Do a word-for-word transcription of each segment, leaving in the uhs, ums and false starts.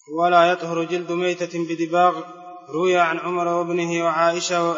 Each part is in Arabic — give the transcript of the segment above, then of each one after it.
ولا يطهر جلد ميتة بدباغ. روي عن عمر وابنه وعائشة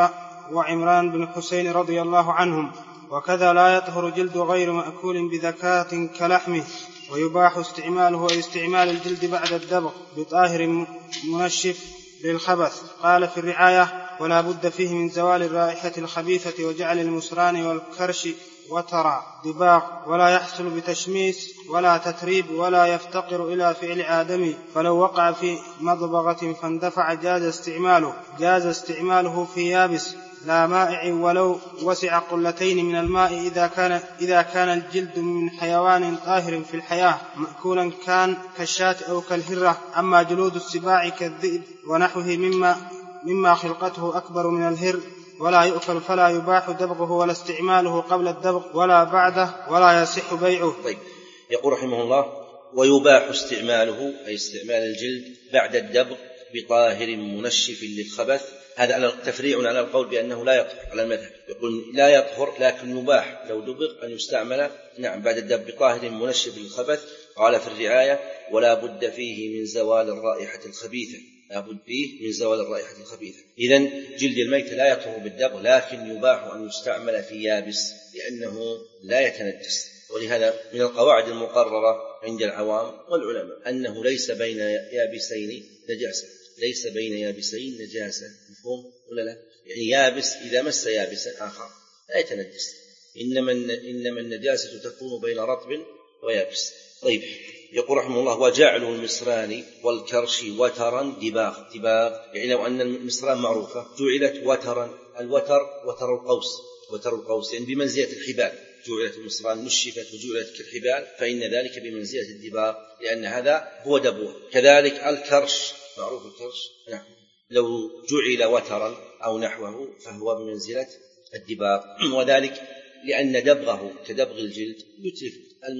وعمران بن حسين رضي الله عنهم. وكذا لا يطهر جلد غير مأكول بذكاة كلحمه. ويباح استعماله واستعمال الجلد بعد الدبغ بطاهر منشف للخبث. قال في الرعاية: ولا بد فيه من زوال الرائحة الخبيثة وجعل المسران والكرش وترى دباغ، ولا يحصل بتشميس ولا تتريب، ولا يفتقر إلى فعل آدمي. فلو وقع في مضبغة فاندفع جاز استعماله جاز استعماله في يابس لا مائع، ولو وسع قلتين من الماء إذا كان, إذا كان الجلد من حيوان طاهر في الحياة مأكولا كان كالشاة أو كالهرة. أما جلود السباع كالذئب ونحوه مما, مما خلقته أكبر من الهر ولا يؤكل فلا يباح دبغه ولا استعماله قبل الدبغ ولا بعده، ولا يصح بيعه. طيب، يقول رحمه الله: ويباح استعماله أي استعمال الجلد بعد الدبغ بطاهر منشف للخبث. هذا تفريع على القول بأنه لا يطهر على المذهب، يقول لا يطهر لكن يباح لو دبغ أن يستعمل نعم بعد الدبغ بطاهر منشف للخبث. قال في الرعاية: ولا بد فيه من زوال الرائحة الخبيثة لا بد فيه من زوال الرائحة الخبيثة. إذن جلد الميت لا يطهر بالدبغ، لكن يباح أن يستعمل في يابس لأنه لا يتنجس. ولهذا من القواعد المقررة عند العوام والعلماء أنه ليس بين يابسين نجاسة، ليس بين يابسين نجاسة. مفهوم ولا لا؟ يعني يابس إذا مس يابسا آخر لا يتنجس، إنما إنما النجاسة تكون بين رطب ويابس. طيب، يقول رحمه الله: وجعل المصران والكرش وترا دباغ. دباغ يعني لو أن المصران معروفة جعلت وترا، الوتر وتر القوس، وتر القوس يعني بمنزلة الحبال، جعلت المصران نشفت وجعلت كالحبال، فإن ذلك بمنزلة الدباغ لأن هذا هو دبوه. كذلك الكرش معروف الكرش نعم، لو جعل وترا أو نحوه فهو بمنزلة الدباغ، وذلك لأن دبغه كدبغ الجلد يتلف.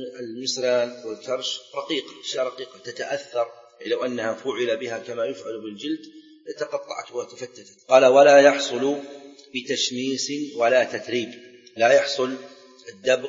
المصران والكرش رقيقة، أشياء رقيقة تتأثر، لو أنها فعل بها كما يفعل بالجلد تقطعت وتفتتت. قال: ولا يحصل بتشميس ولا تتريب. لا يحصل الدبغ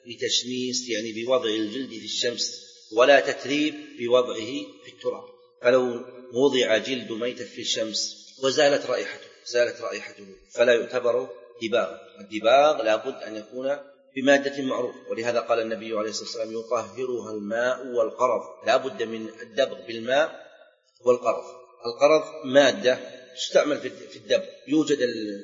بتشميس يعني بوضع الجلد في الشمس، ولا تتريب بوضعه في التراب. فلو وضع جلد ميت في الشمس وزالت رائحته زالت رائحته فلا يعتبر دباغ. الدباغ لا بد أن يكون بمادة معروفة، ولهذا قال النبي عليه الصلاة والسلام: يطهرها الماء والقرض. لا بد من الدبغ بالماء والقرض. القرض مادة تستعمل في الدبغ. يوجد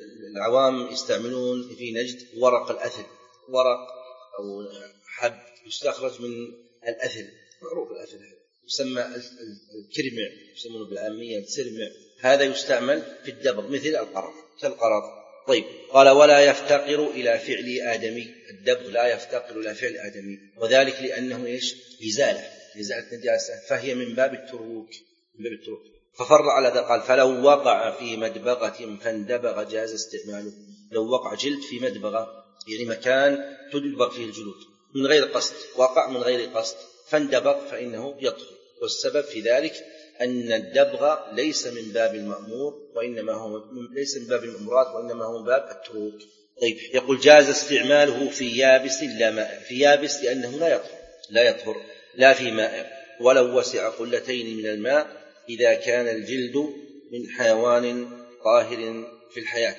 العوام يستعملون في نجد ورق الأثل، ورق أو حب يستخرج من الأثل، معروف الأثل يسمى الكرمع، يسمونه بالعامية السرمع، هذا يستعمل في الدبغ مثل القرض كالقرض. طيب، قال: ولا يفتقر إلى فعل آدمي. الدبغ لا يفتقر إلى فعل آدمي، وذلك لأنه إيش؟ إزالة إزالة نجاسة، فهي من باب التروك من باب التروك. ففر على ذا قال: فلو وقع في مدبغة فاندبغ جاز استعماله. لو وقع جلد في مدبغة يعني مكان تدبغ فيه الجلود من غير قصد، وقع من غير قصد فاندبغ فإنه يطهر. والسبب في ذلك أن الدبغ ليس من باب المأمور وإنما هو ليس من باب المأمورات وإنما هو من باب التروك. طيب، يقول: جاز استعماله في يابس لا ماء. في يابس لأنه لا يطهر لا يطهر لا في ماء، ولو وسع قلتين من الماء إذا كان الجلد من حيوان طاهر في الحياة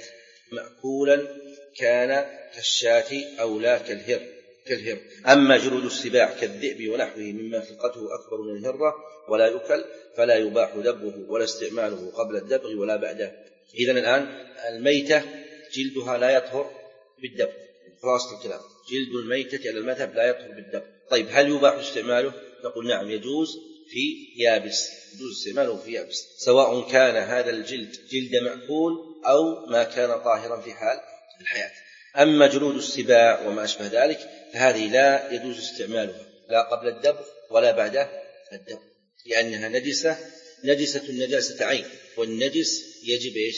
مأكولا كان كالشاة أو لا كالهر كالهر. أما جلود السباع كالذئب ونحوه مما خلقته أكبر من الهرة ولا يؤكل فلا يباح دبغه ولا استعماله قبل الدبغ ولا بعده. إذن الآن الميتة جلدها لا يطهر بالدبغ، خلاصة الكلام، جلد الميتة على المذهب لا يطهر بالدبغ. طيب، هل يباح استعماله؟ نقول نعم، يجوز في يابس، يجوز استعماله في يابس، سواء كان هذا الجلد جلد مأكول أو ما كان طاهرا في حال الحياة. أما جلود السباع وما أشبه ذلك فهذه لا يجوز استعمالها لا قبل الدبغ ولا بعد الدبغ، لأنها نجسة نجسة النجاسة عين، والنجس يجب إيش؟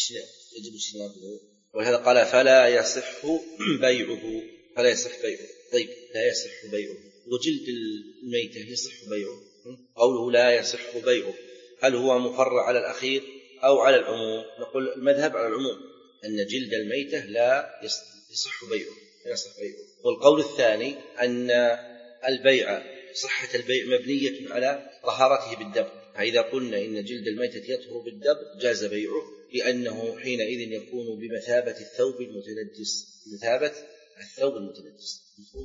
يجب اجتنابه. ولهذا قال: فلا يصح بيعه فلا يصح بيعه. طيب، لا يصح بيعه، وجلد الميتة يصح بيعه. قوله لا يصح بيعه هل هو مفرع على الأخير أو على العموم؟ نقول المذهب على العموم، أن جلد الميتة لا يصح بيعه لا يصح بيعه. والقول الثاني أن البيع صحة البيع مبنية على طهارته بالدبغ، فإذا قلنا إن جلد الميتة يطهر بالدبغ جاز بيعه، لأنه حينئذ يكون بمثابة الثوب المتنجس، بمثابة الثوب المتنجس.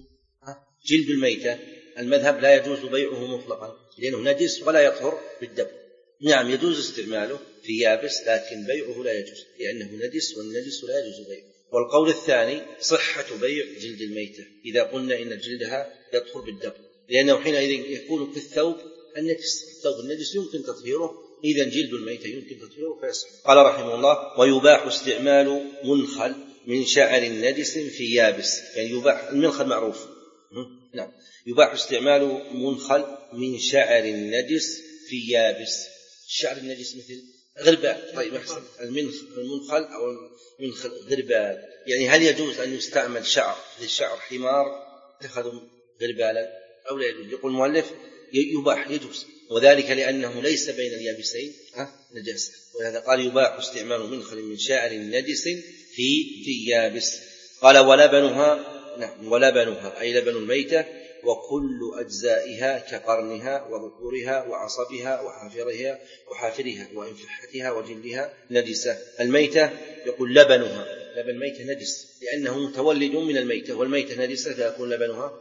جلد الميتة المذهب لا يجوز بيعه مطلقا لأنه نجس ولا يطهر بالدبغ. نعم يجوز استعماله في يابس، لكن بيعه لا يجوز لأنه نجس، والنجس لا يجوز بيعه. والقول الثاني صحة بيع جلد الميتة إذا قلنا إن جلدها يطهر بالدبغ، لأنه حينئذ يكون كالثوب النجس، الثوب النجس يمكن تطهيره، إذن جلد الميتة يمكن تطهيره فيصح. قال رحمه الله: ويباح استعمال منخل من شعر نجس في يابس، يعني يباح المنخل معروف، نعم يباح استعمال منخل من شعر نجس في يابس. الشعر النجس مثل غربال، طيب أحسن المنخل أو منخل غربال، يعني هل يجوز أن يستعمل شعر مثل شعر حمار اتخذوا غربالا أو لا يجوز؟ يقول المؤلف يباح يجوز، وذلك لأنه ليس بين اليابسين نجاسة، ولهذا قال يباح استعمال منخل من شعر نجس في في يابس. قال ولبنها، نعم ولبنها أي لبن الميتة، وكل أجزائها كقرنها وذكورها وعصبها وحافرها وحافرها وإنفحتها وجلدها نجسة. الميتة يقول لبنها، لبن الميتة نجس لأنه متولد من الميتة، والميتة نجسة فيكون لبنها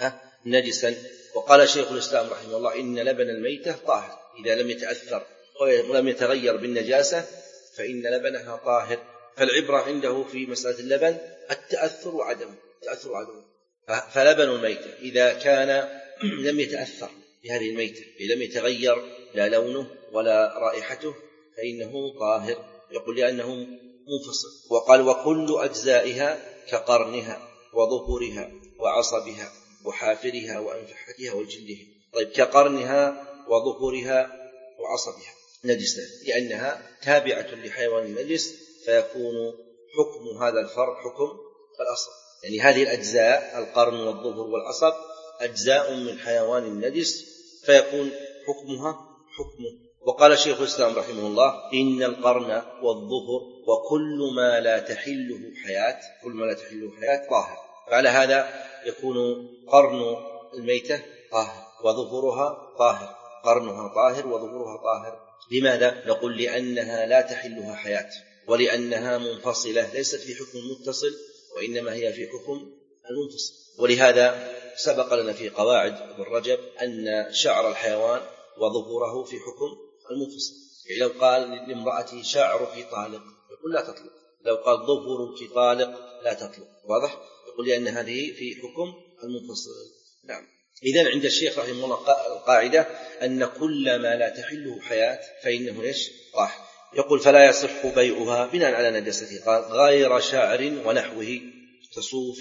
نجسا. وقال شيخ الإسلام رحمه الله: إن لبن الميتة طاهر إذا لم يتأثر ولم يتغير بالنجاسة فإن لبنها طاهر. فالعبرة عنده في مسألة اللبن التأثر وعدمه، التأثر وعدمه. فلبن الميتة إذا كان لم يتأثر بهذه الميتة، لم يتغير لا لونه ولا رائحته، فإنه طاهر، يقول لأنه منفصل. وقال وكل أجزائها كقرنها وظهورها وعصبها وحافرها وأنفحتها وجلدها. طيب كقرنها وظهورها وعصبها نجسة لأنها تابعة لحيوان النجس، فيكون حكم هذا الفرع حكم الأصل، يعني هذه الأجزاء القرن والظهر والعصب أجزاء من حيوان النجس فيكون حكمها حكمه. وقال شيخ الإسلام رحمه الله: إن القرن والظهر وكل ما لا تحله حياة، كل ما لا تحله حياة طاهر. فعلى هذا يكون قرن الميتة طاهر وظهورها طاهر، قرنها طاهر وظهورها طاهر. لماذا؟ نقول لأنها لا تحلها حياة، ولأنها منفصلة ليست في حكم متصل، وإنما هي في حكم المنفصل. ولهذا سبق لنا في قواعد ابن رجب أن شعر الحيوان وظهوره في حكم المنفصل. يعني لو قال لامرأته شعرك طالق يقول لا تطلق، لو قال ظهورك طالق لا تطلق، واضح؟ يقول لأن هذه في حكم المنفصل. نعم. إذن عند الشيخ رحمه الله القاعدة أن كل ما لا تحله حياة فإنه إيش؟ طاهر. يقول فلا يصح بيعها بناء على نجاسته، قال غير شعر ونحوه كصوف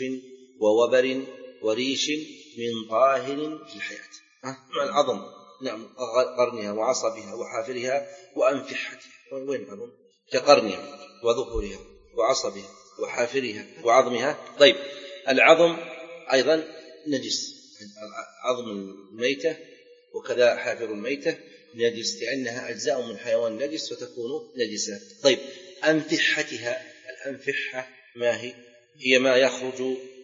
ووبر وريش من طاهر في الحياة، مع العظم، نعم قرنها وعصبها وحافرها وأنفحتها، وين العظم؟ كقرنها وظهورها وعصبها وحافرها وعظمها. طيب العظم أيضا نجس، عظم الميتة وكذا حافر الميتة نجس لأنها أجزاء من حيوان نجس فتكون نجسة. طيب أنفحتها، الأنفحة ما هي؟ هي ما يخرج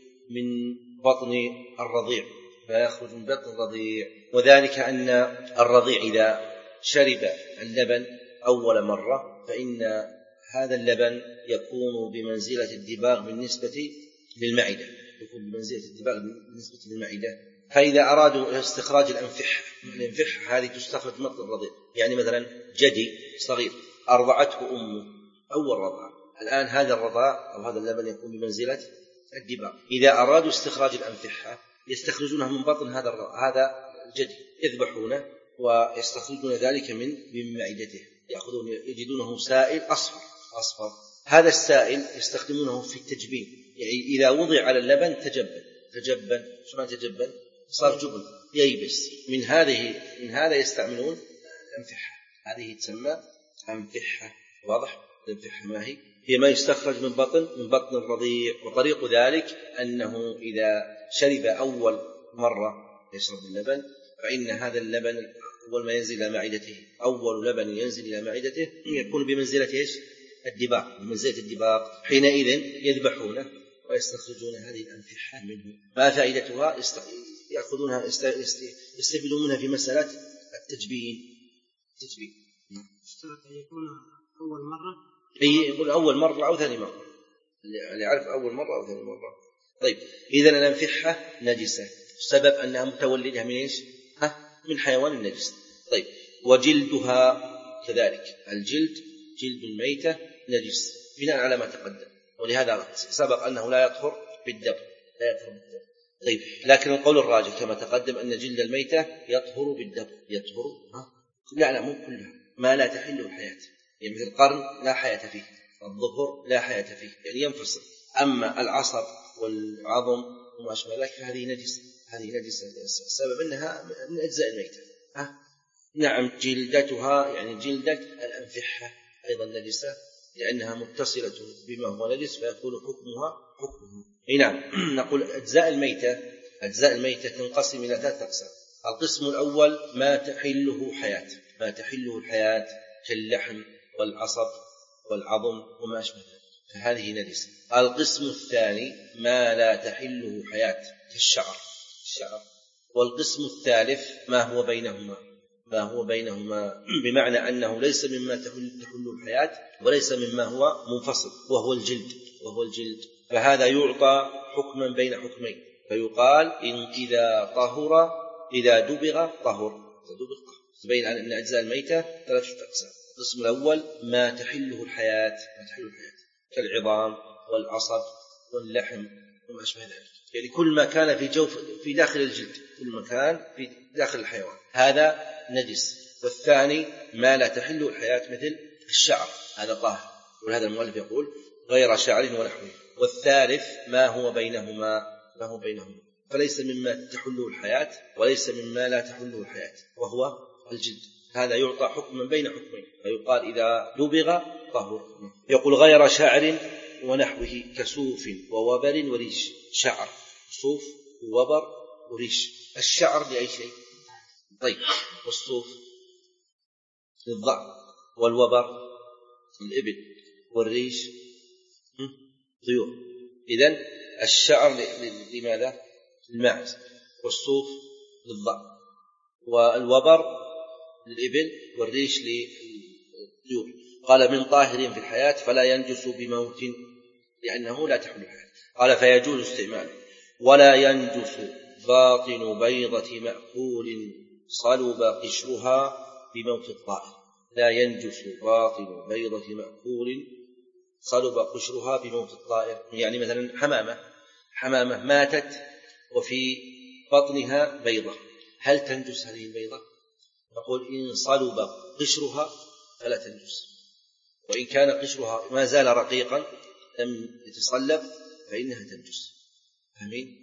من بطن الرضيع، ما يخرج من بطن الرضيع، وذلك أن الرضيع إذا شرب اللبن أول مرة فإن هذا اللبن يكون بمنزلة الدباغ بالنسبة للمعدة، يكون بمنزلة الدباغ بالنسبة للمعدة. فإذا أرادوا استخراج الأنفحة، الأنفحة هذه تستخرج من بطن الرضيع، يعني مثلا جدي صغير أرضعته أمه أول رضعة، الآن هذا الرضاع أو هذا اللبن يكون بمنزلة الدباغ. إذا أرادوا استخراج الأنفحة يستخرجونها من بطن هذا هذا الجدي، يذبحونه ويستخرجون ذلك من من معدته، يأخذون يجدونه سائل أصفر أصفر هذا السائل يستخدمونه في التجبين، يعني إذا وضع على اللبن تجبن تجبن شو تجبن؟ صار جبن ييبس. من هذه من هذا يستعملون الأنفحة، هذه تسمى أنفحة، واضح؟ الأنفحة ما هي؟ هي ما يستخرج من بطن من بطن الرضيع. وطريق ذلك أنه إذا شرب أول مرة يشرب اللبن فإن هذا اللبن أول ما ينزل إلى معدته، أول لبن ينزل إلى معدته يكون بمنزلة إيش؟ الدباغ، بمنزلة الدباغ. حينئذ يذبحونه ويستخرجون هذه الأنفحة منه. ما فائدتها؟ يأخذونها يستفيدون منها في مسألة التجبين، تشبيه. اشترط أن يكون أول مرة، أي يقول أول مرة أو ثاني مرة، اللي يعرف أول مرة أو ثاني مرة. طيب إذن الأنفحة نجسة، السبب أنها متولدة من إيش؟ ها؟ من حيوان النجس. طيب وجلدها كذلك، الجلد جلد الميتة نجس بناء على ما تقدم، ولهذا سبق أنه لا يطهر بالدم، لا يطهر بالدم. طيب لكن القول الراجح كما تقدم أن جلد الميتة يطهر بالدم، يطهر ها؟ لا لا مو كلها، ما لا تحل الحياة، يعني مثل القرن لا حياة فيه، الظفر لا حياة فيه، يعني ينفصل. أما العصب والعظم وما أشبه ذلك فهذه نجسة، هذه نجسة السبب أنها من أجزاء الميتة. ها؟ نعم جلدتها يعني جلدة الأنفحة أيضا نجسة، لأنها متصلة بما هو نجس فيكون حكمها حكمه. نعم نقول أجزاء الميتة، أجزاء الميتة تنقسم إلى ثلاثة أقسام. القسم الأول ما تحله حياة، ما تحله الحياة كاللحم والعصب والعظم وما أشبه ذلك فهذه نجسة. القسم الثاني ما لا تحله حياة كالشعر الشعر. والقسم الثالث ما هو بينهما، ما هو بينهما بمعنى أنه ليس مما تحل الحياة وليس مما هو منفصل، وهو الجلد، وهو الجلد. فهذا يعطى حكما بين حكمين، فيقال إن إذا طهر إذا دبغ طهر، تبين أن أجزاء الميتة ثلاثة أقسام. القسم الأول ما تحله الحياة، ما تحله الحياة كالعظام والعصب واللحم وما أشبه ذلك، يعني كل ما كان في جوف في داخل الجلد، كل ما كان في داخل الحيوان هذا نجس. والثاني ما لا تحله الحياة مثل الشعر هذا طاهر، ولهذا المؤلف يقول غير شعر ونحوه. والثالث ما هو بينهما، ما هو بينهما فليس مما تحله الحياة وليس مما لا تحله الحياة وهو الجلد. هذا يعطى حكما بين حكمين فيقال إذا دبغ طهر. يقول غير شعر ونحوه كسوف ووبر وريش. شعر صوف ووبر وريش. الشعر لأي شيء؟ طيب والصوف للضأن، والوبر الإبل، والريش طيور. إذن الشعر لماذا؟ للماعز، والصوف للضأن، والوبر للإبل، والريش للطيور. قال من طاهر في الحياة فلا ينجس بموت لأنه لا تحل الحياة. قال فيجوز استعماله. ولا ينجس باطن بيضة مأكول صلب قشرها بموت الطائر. لا ينجس باطن بيضة مأكول صلب قشرها بموت الطائر، يعني مثلا حمامة حمامة ماتت وفي بطنها بيضة، هل تنجس هذه البيضة؟ نقول إن صلب قشرها فلا تنجس، وإن كان قشرها ما زال رقيقا لم يتصلب فإنها تنجس. فهمين؟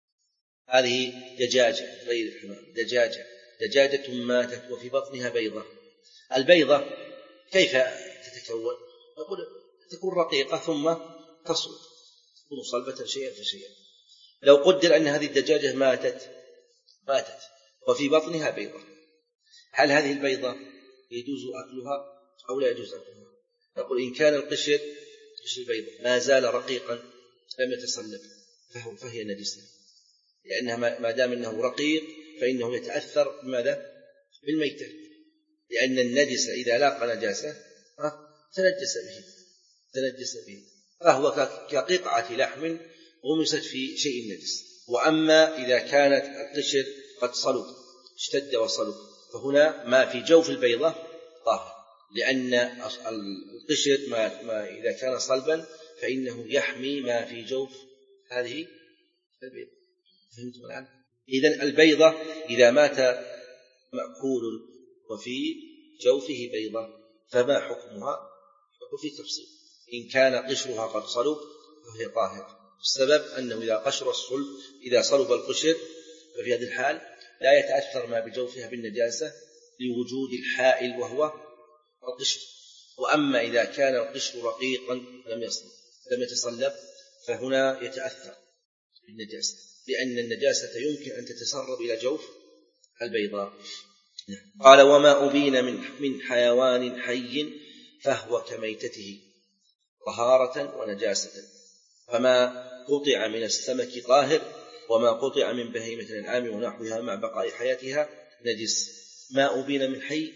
هذه دجاجة غير الحمام، دجاجة دجاجة ماتت وفي بطنها بيضة. البيضة كيف تتكون؟ نقول تكون رقيقة ثم تصلب، تكون صلبة شيئا فشيئا. لو قدر أن هذه الدجاجة ماتت ماتت وفي بطنها بيضة، هل هذه البيضة يجوز أكلها أو لا يجوز أكلها؟ نقول إن كان القشر قشر البيضة ما زال رقيقا لم يتصلب فهو فهي نجسة، لأنها ما دام أنه رقيق فإنه يتأثر بماذا؟ بالميتة، لأن النجس إذا لاقى نجاسة تنجس به تنجس به فهو كقطعة لحم غمست في شيء نجس. وأما إذا كانت القشر قد صلب اشتد وصلب فهنا ما في جوف البيضة طاهر، لأن القشر ما, ما إذا كان صلبا فإنه يحمي ما في جوف هذه البيضة. فهمتم الآن؟ إذن البيضة إذا مات مأكول وفي جوفه بيضة فما حكمها؟ وفي تفصيل. إن كان قشرها قد صلب فهي طاهرة، السبب أنه إذا قشر الصلب إذا صلب القشر ففي هذه الحال لا يتأثر ما بجوفها بالنجاسة لوجود الحائل وهو القشر. وأما إذا كان القشر رقيقا لم يصلب لم يتصلب فهنا يتأثر بالنجاسة، لأن النجاسة يمكن أن تتسرب إلى جوف البيضاء. قال وما أبين من من حيوان حي فهو كميتته طهارة ونجاسة، فما قطع من السمك طاهر وما قطع من بهيمة الأنعام ونحوها مع بقاء حياتها نجس. ما أبين من حي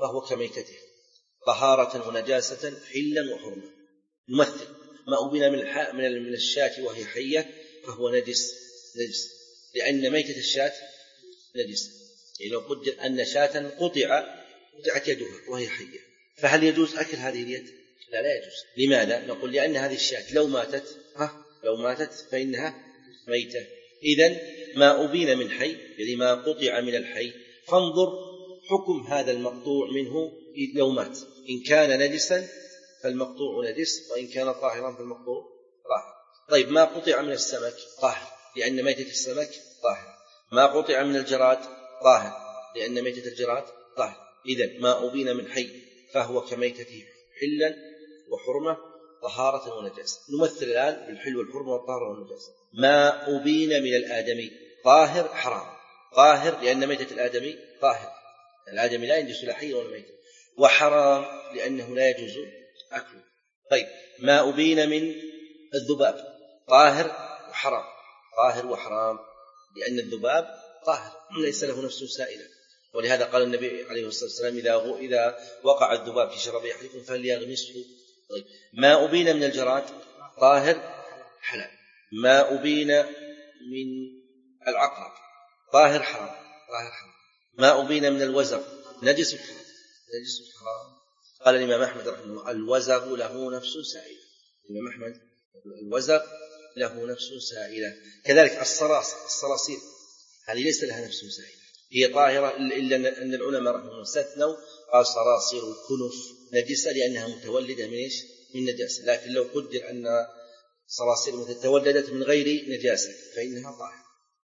فهو كميتته طهارة ونجاسة حلا وحرمة. نمثل ما أبين من من الشاة وهي حية فهو نجس نجس لأن ميتة الشاة نجس. يعني لو قدر أن شاة قطع قطعت يدها وهي حية فهل يجوز أكل هذه اليد؟ لا لا يجوز. لماذا؟ نقول لأن هذه الشاة لو ماتت ها لو ماتت فإنها ميتة. إذن ما أبين من حي يعني ما قطع من الحي فانظر حكم هذا المقطوع منه لو مات. إن كان نجسا فالمقطوع نجس وإن كان طاهرا فالمقطوع طاهر. طيب ما قطع من السمك طاهر لأن ميتة السمك طاهر. ما قطع من الجراد طاهر لأن ميتة الجراد طاهر. إذن ما أبين من حي فهو كميتته حلا وحرمة طهارة ونجاسة. نمثل الآن بالحل والحرمة والطهارة والنجاسة. ما أبين من الآدمي طاهر حرام. طاهر لأن ميتة الآدمي طاهر الآدمي لا ينجس لا حي ولا ميتة. وحرام لأنه لا يجوز أكله. طيب ما أبين من الذباب طاهر وحرام. طاهر وحرام لأن الذباب طاهر ليس له نفس سائلة ولهذا قال النبي عليه الصلاة والسلام إذا, إذا وقع الذباب في شراب أحدكم فليغمسه. طيب ما أبين من الجراد طاهر حلال. ما أبين من العقرب طاهر حرام طاهر حرام. ما أبين من الوزغ نجس حرام نجس حرام. قال الإمام أحمد رحمه الله الوزغ له نفس سائلة. الإمام أحمد الوزغ له نفس سائلة. كذلك الصراصر الصراصير هذه ليس لها نفس سائلة هي طاهرة إلا أن العلماء رحمه الله استثنوا قال صراصير الكنف نجسة لأنها متولدة من إيش؟ من نجاسة. لكن لو قدر أن صراصير مثل تولدت من غير نجاسة فإنها طاهرة.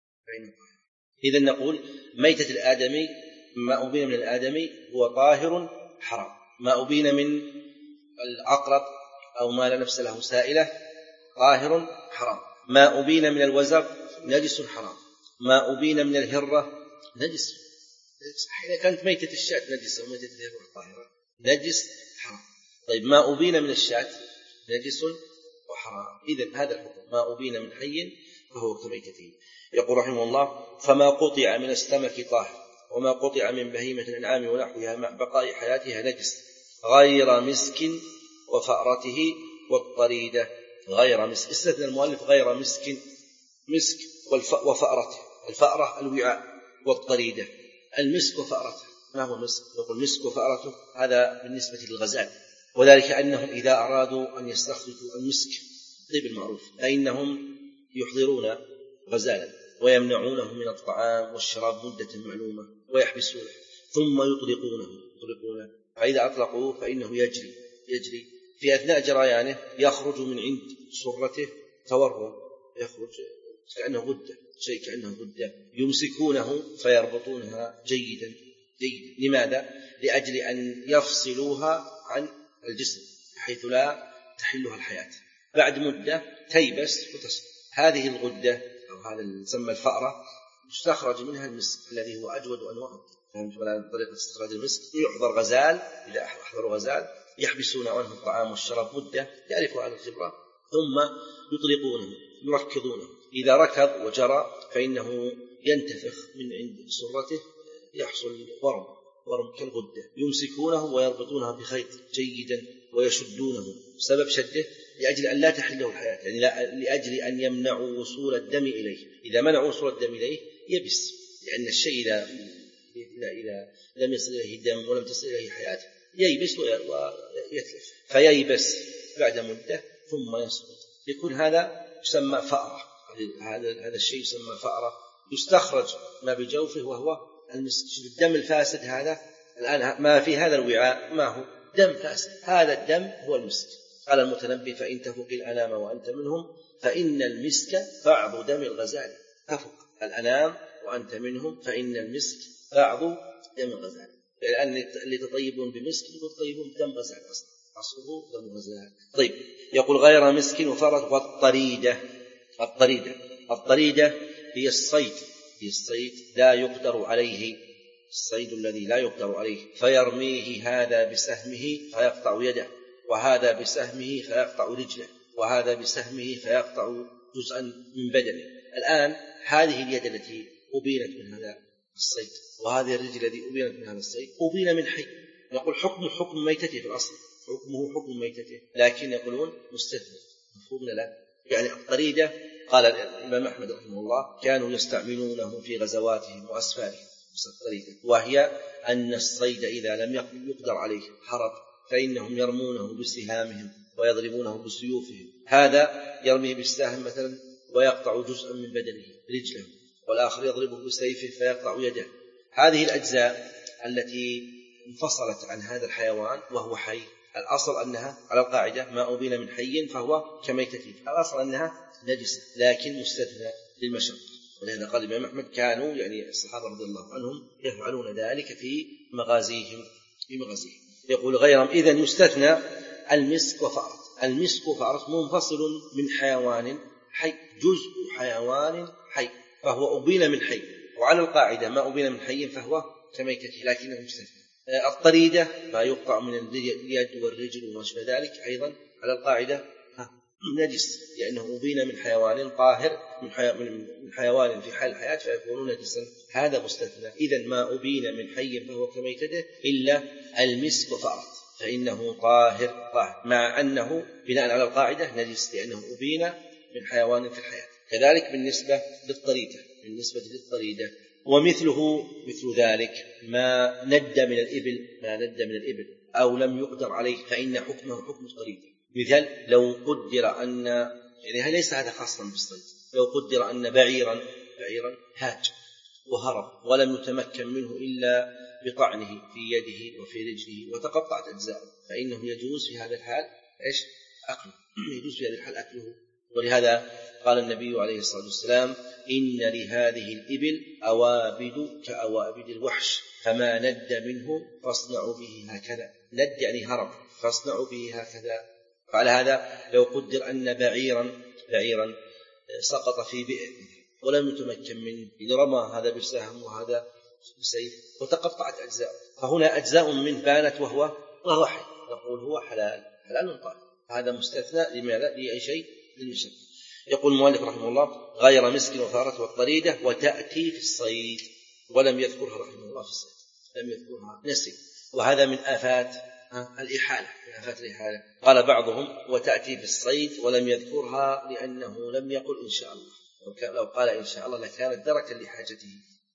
إذن نقول ميتة الآدمي ما أبين من الآدمي هو طاهر حرام. ما أبين من العقرب أو ما لا نفس له سائلة طاهر حرام. ما أبين من الوزغ نجس حرام. ما أبين من الهرة نجس. إذا كانت ميتة الشاة نجسة وميتة الهرة طاهرة نجس حرام. طيب ما أبين من الشاة نجس وحرام. إذن هذا الحكم ما أبين من حي فهو كميتته. يقول رحمه الله فما قطع من السمك طاهر وما قطع من بهيمة الأنعام ونحوها مع بقاء حياتها نجس غير مسك وفأرته والطريدة. غير مسك استثنى المؤلف غير مسك مسك وفأرته. الفأرة الوعاء والطريدة. المسك وفأرته ما هو المسك؟ يقول مسك وفأرته هذا بالنسبة للغزال وذلك أنهم إذا أرادوا أن يستخرجوا المسك طيب المعروف فإنهم يحضرون غزالا ويمنعونه من الطعام والشراب مدة معلومة ويحبسونه ثم يطلقونه يطلقونه فإذا أطلقوه فإنه يجري يجري في أثناء جريانه يخرج من عند سرته تورم يخرج كأنه غدة شيء كأنه غدة يمسكونه فيربطونها جيدا جيدا. لماذا؟ لأجل أن يفصلوها عن الجسم بحيث لا تحلها الحياة. بعد مدة تيبس وتصل. هذه الغدة أو هذا يسمى الفأرة يستخرج منها المسك الذي هو أجود أنواعه. طريقة استخراج المسك يحضر غزال إذا أحضروا غزال يحبسون عنه الطعام والشراب مدة يعرفوا على الخبرة ثم يطلقونه يركضونه. إذا ركض وجرى فإنه ينتفخ من عند سرته يحصل ورم ورم كالغدة يمسكونه ويربطونها بخيط جيدا ويشدونه. سبب شده لأجل أن لا تحله الحياة يعني لأجل أن يمنعوا وصول الدم إليه. إذا منعوا وصول الدم إليه يبس لأن الشيء إذا إذا لم يصل إليه الدم ولم تصل إليه حياة ييبس ويتلف فييبس بعد مدة ثم يسقط. يكون هذا يسمى فأرة. هذا هذا الشيء يسمى فأرة يستخرج ما بجوفه وهو المسك. الدم الفاسد هذا الآن ما في هذا الوعاء ما هو دم فاسد. هذا الدم هو المسك. قال المتنبي فإن تفق الأنام وأنت منهم فإن المسك بعض دم الغزال. تفق الأنام وأنت منهم فإن المسك بعض دم الغزال. لأن اللي تطيبون بمسك يطيبون بدم غزال أصلا أصله دم غزال. طيب يقول غير مسك وفرد. والطريدة الطريدة الطريدة هي الصيد هي الصيد لا يقدر عليه الصيد الذي لا يقدر عليه فيرميه هذا بسهمه فيقطع يده وهذا بسهمه فيقطع رجله وهذا بسهمه فيقطع جزءا من بدنه. الآن هذه اليد التي أبينت من هذا الصيد وهذه الرجل التي أبينت من هذا الصيد أبين من حي نقول حكم حكم ميتته في الأصل، حكمه حكم ميتته، لكن يقولون مستثنى. مفهوم لا؟ يعني الطريدة قال الإمام أحمد رحمه الله كانوا يستعملونه في غزواتهم وأسفارهم، وهي أن الصيد إذا لم يقدر عليه حرب فإنهم يرمونه بسهامهم ويضربونه بسيوفهم. هذا يرميه بالسهم مثلا ويقطع جزءا من بدنه رجله، والآخر يضربه بسيفه فيقطع يده. هذه الأجزاء التي انفصلت عن هذا الحيوان وهو حي، الأصل أنها على القاعدة ما أبين من حي فهو كميتته، الأصل أنها نجسة لكن مستثنى للمشقة. ولهذا قال الإمام أحمد كانوا يعني الصحابة رضي الله عنهم يفعلون ذلك في مغازيهم في مغازيهم يقول غيرهم. إذن يستثنى المسك وفأرة. المسك وفأرة منفصل من حيوان حي، جزء حيوان حي، فهو أبين من حي، وعلى القاعدة ما أبين من حي فهو كميتته لكنه مستثنى. الطريدة ما يقطع من اليد والرجل وما شابه ذلك أيضا على القاعدة نجس، لأنه أبين من حيوان طاهر من, حي... من حيوان في حال الحياة فيكون نجسا، هذا مستثنى. إذن ما أبين من حي فهو كميتته إلا المسك وفأرة فإنه طاهر طاهر، مع أنه بناء على القاعدة نجس لأنه أبين من حيوان في الحياة. كذلك بالنسبة للطريدة بالنسبة للطريدة ومثله مثل ذلك ما ند من الإبل ما ند من الإبل أو لم يقدر عليه فإن حكمه حكم الطريدة. مثال لو قدر أن يعني ليس هذا خاصا بالصيد، لو قدر أن بعيرا بعيرا هاج وهرب ولم يتمكن منه إلا بطعنه في يده وفي رجله وتقطعت أجزاءه فإنه يجوز في هذا الحال إيش أكله يجوز في هذا الحال أكله. ولهذا قال النبي عليه الصلاة والسلام إن لهذه الإبل أوابد كأوابد الوحش فما ند منه فاصنعوا به هكذا. ند يعني هرب، فاصنعوا به هكذا. فعلى هذا لو قدر أن بعيرا بعيرا سقط في بئر ولم يتمكن منه، إذا رمى هذا بالسهم وهذا بالسيف وتقطعت أجزاء، فهنا أجزاء منه بانت وهو وهو حي، نقول هو حلال حلال طاهر. هذا مستثنى لماذا؟ لأي شيء للمشق. يقول المؤلف رحمه الله غير مسك وفارة والطريدة وتأتي في الصيد، ولم يذكرها رحمه الله في الصيد، لم يذكرها نسي، وهذا من آفات الإحالة من آفات الإحالة. قال بعضهم وتأتي في الصيد ولم يذكرها لأنه لم يقل إن شاء الله، لو قال إن شاء الله لكانت دركا لحاجته